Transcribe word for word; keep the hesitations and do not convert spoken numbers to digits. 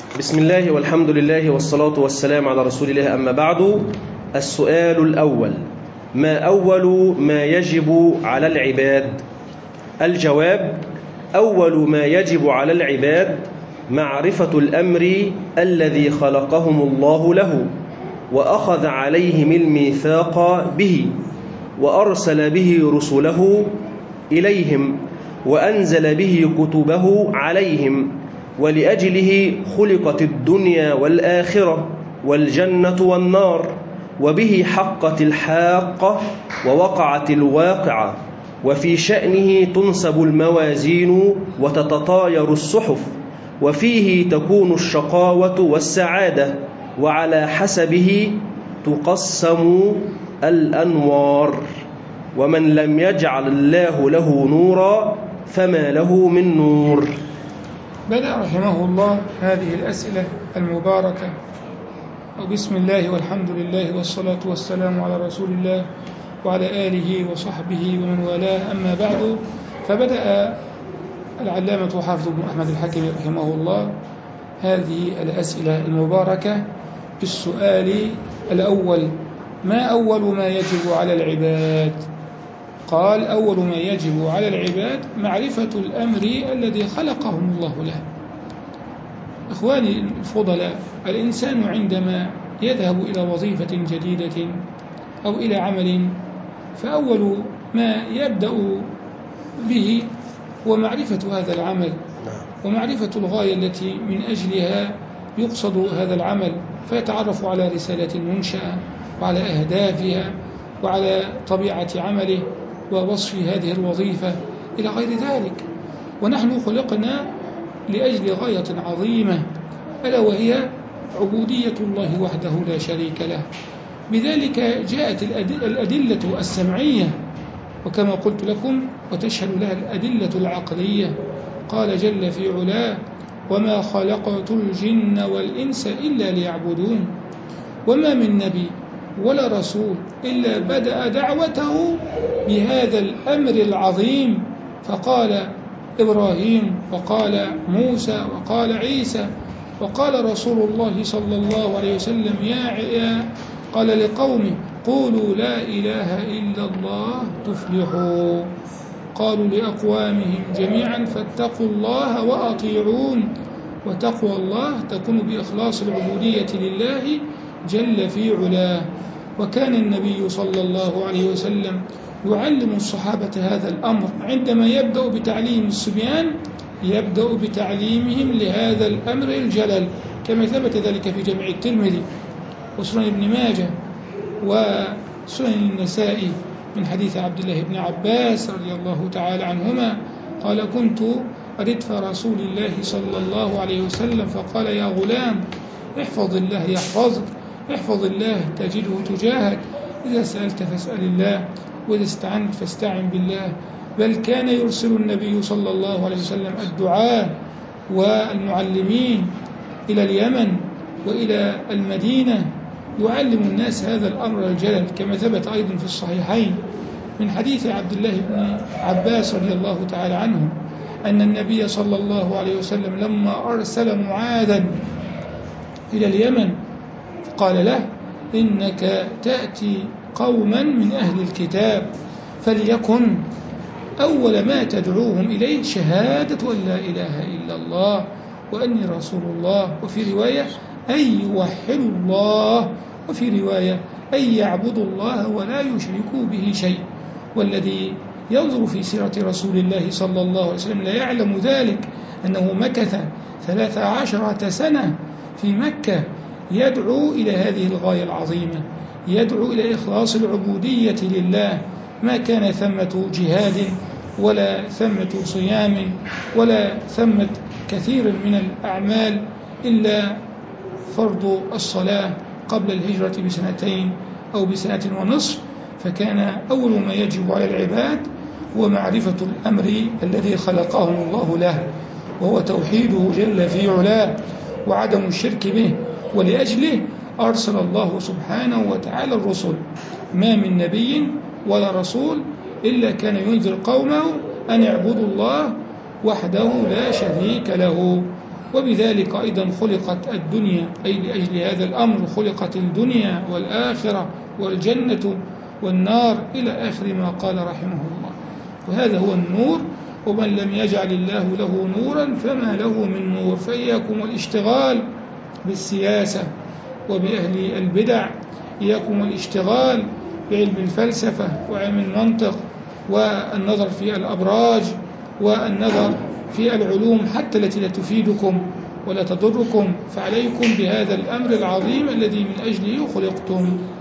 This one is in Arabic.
بسم الله والحمد لله والصلاة والسلام على رسول الله، أما بعد. السؤال الأول: ما أول ما يجب على العباد؟ الجواب: أول ما يجب على العباد معرفة الأمر الذي خلقهم الله له، وأخذ عليهم الميثاق به، وأرسل به رسله إليهم، وأنزل به كتبه عليهم، ولأجله خلقت الدنيا والآخرة والجنة والنار، وبه حقت الحاقة ووقعت الواقعة، وفي شأنه تنسب الموازين وتتطاير الصحف، وفيه تكون الشقاوة والسعادة، وعلى حسبه تقسم الأنوار، ومن لم يجعل الله له نورا فما له من نور. بدأ رحمه الله هذه الأسئلة المباركة، وبسم الله والحمد لله والصلاة والسلام على رسول الله وعلى آله وصحبه ومن والاه، أما بعد. فبدأ العلامة حافظ بن أحمد الحكمي رحمه الله هذه الأسئلة المباركة بالسؤال الأول: ما أول ما يجب على العباد؟ قال: أول ما يجب على العباد معرفة الأمر الذي خلقهم الله له. إخواني الفضلاء، الإنسان عندما يذهب إلى وظيفة جديدة أو إلى عمل، فأول ما يبدأ به هو معرفة هذا العمل ومعرفة الغاية التي من أجلها يقصد هذا العمل، فيتعرف على رسالة المنشأة وعلى أهدافها وعلى طبيعة عمله ووصف هذه الوظيفة إلى غير ذلك. ونحن خلقنا لأجل غاية عظيمة، ألا وهي عبودية الله وحده لا شريك له. بذلك جاءت الأدلة السمعية، وكما قلت لكم وتشهد لها الأدلة العقلية. قال جل في علاه: وما خلقت الجن والإنس إلا ليعبدون. وما من نبي ولا رسول إلا بدأ دعوته بهذا الأمر العظيم، فقال إبراهيم وقال موسى وقال عيسى وقال رسول الله صلى الله عليه وسلم يا قال لقومه: قولوا لا إله إلا الله تفلحوا. قالوا لأقوامهم جميعا: فاتقوا الله وأطيعون. وتقوى الله تكون بإخلاص العبودية لله جل في علاه. وكان النبي صلى الله عليه وسلم يعلم الصحابة هذا الأمر عندما يبدأ بتعليم الصبيان، يبدأ بتعليمهم لهذا الأمر الجلل، كما ثبت ذلك في جامع الترمذي وسنن ابن ماجه وسنن النسائي من حديث عبد الله بن عباس رضي الله تعالى عنهما قال: كنت ردف رسول الله صلى الله عليه وسلم فقال: يا غلام، احفظ الله يحفظك، احفظ الله تجده تجاهك، إذا سألت فاسأل الله، وإذا استعنت فاستعن بالله. بل كان يرسل النبي صلى الله عليه وسلم الدعاة والمعلمين إلى اليمن وإلى المدينة يعلم الناس هذا الأمر الجلل، كما ثبت أيضا في الصحيحين من حديث عبد الله بن عباس رضي الله تعالى عنه أن النبي صلى الله عليه وسلم لما أرسل معاذا إلى اليمن قال له: إنك تأتي قوما من أهل الكتاب، فليكن أول ما تدعوهم إليه شهادة أن لا إله إلا الله وأني رسول الله، وفي رواية أن يوحدوا الله، وفي رواية أن يعبدوا الله ولا يشركوا به شيء. والذي ينظر في سيرة رسول الله صلى الله عليه وسلم لا يعلم ذلك، أنه مكث ثلاث عشرة سنة في مكة يدعو إلى هذه الغاية العظيمة، يدعو إلى إخلاص العبودية لله. ما كان ثمة جهاد ولا ثمة صيام ولا ثمة كثير من الأعمال إلا فرض الصلاة قبل الهجرة بسنتين أو بسنة ونصف. فكان أول ما يجب على العباد هو معرفة الأمر الذي خلقهم الله له، وهو توحيده جل في علاه وعدم الشرك به. ولأجله أرسل الله سبحانه وتعالى الرسل، ما من نبي ولا رسول إلا كان ينذر قومه أن يعبدوا الله وحده لا شريك له. وبذلك أيضا خلقت الدنيا، أي لأجل هذا الأمر خلقت الدنيا والآخرة والجنة والنار إلى آخر ما قال رحمه الله. وهذا هو النور، ومن لم يجعل الله له نورا فما له من نور. فإياكم والاشتغال بالسياسة وبأهل البدع، إياكم والاشتغال بعلم الفلسفة وعلم المنطق والنظر في الأبراج والنظر في العلوم حتى التي لا تفيدكم ولا تضركم. فعليكم بهذا الأمر العظيم الذي من أجله خلقتم.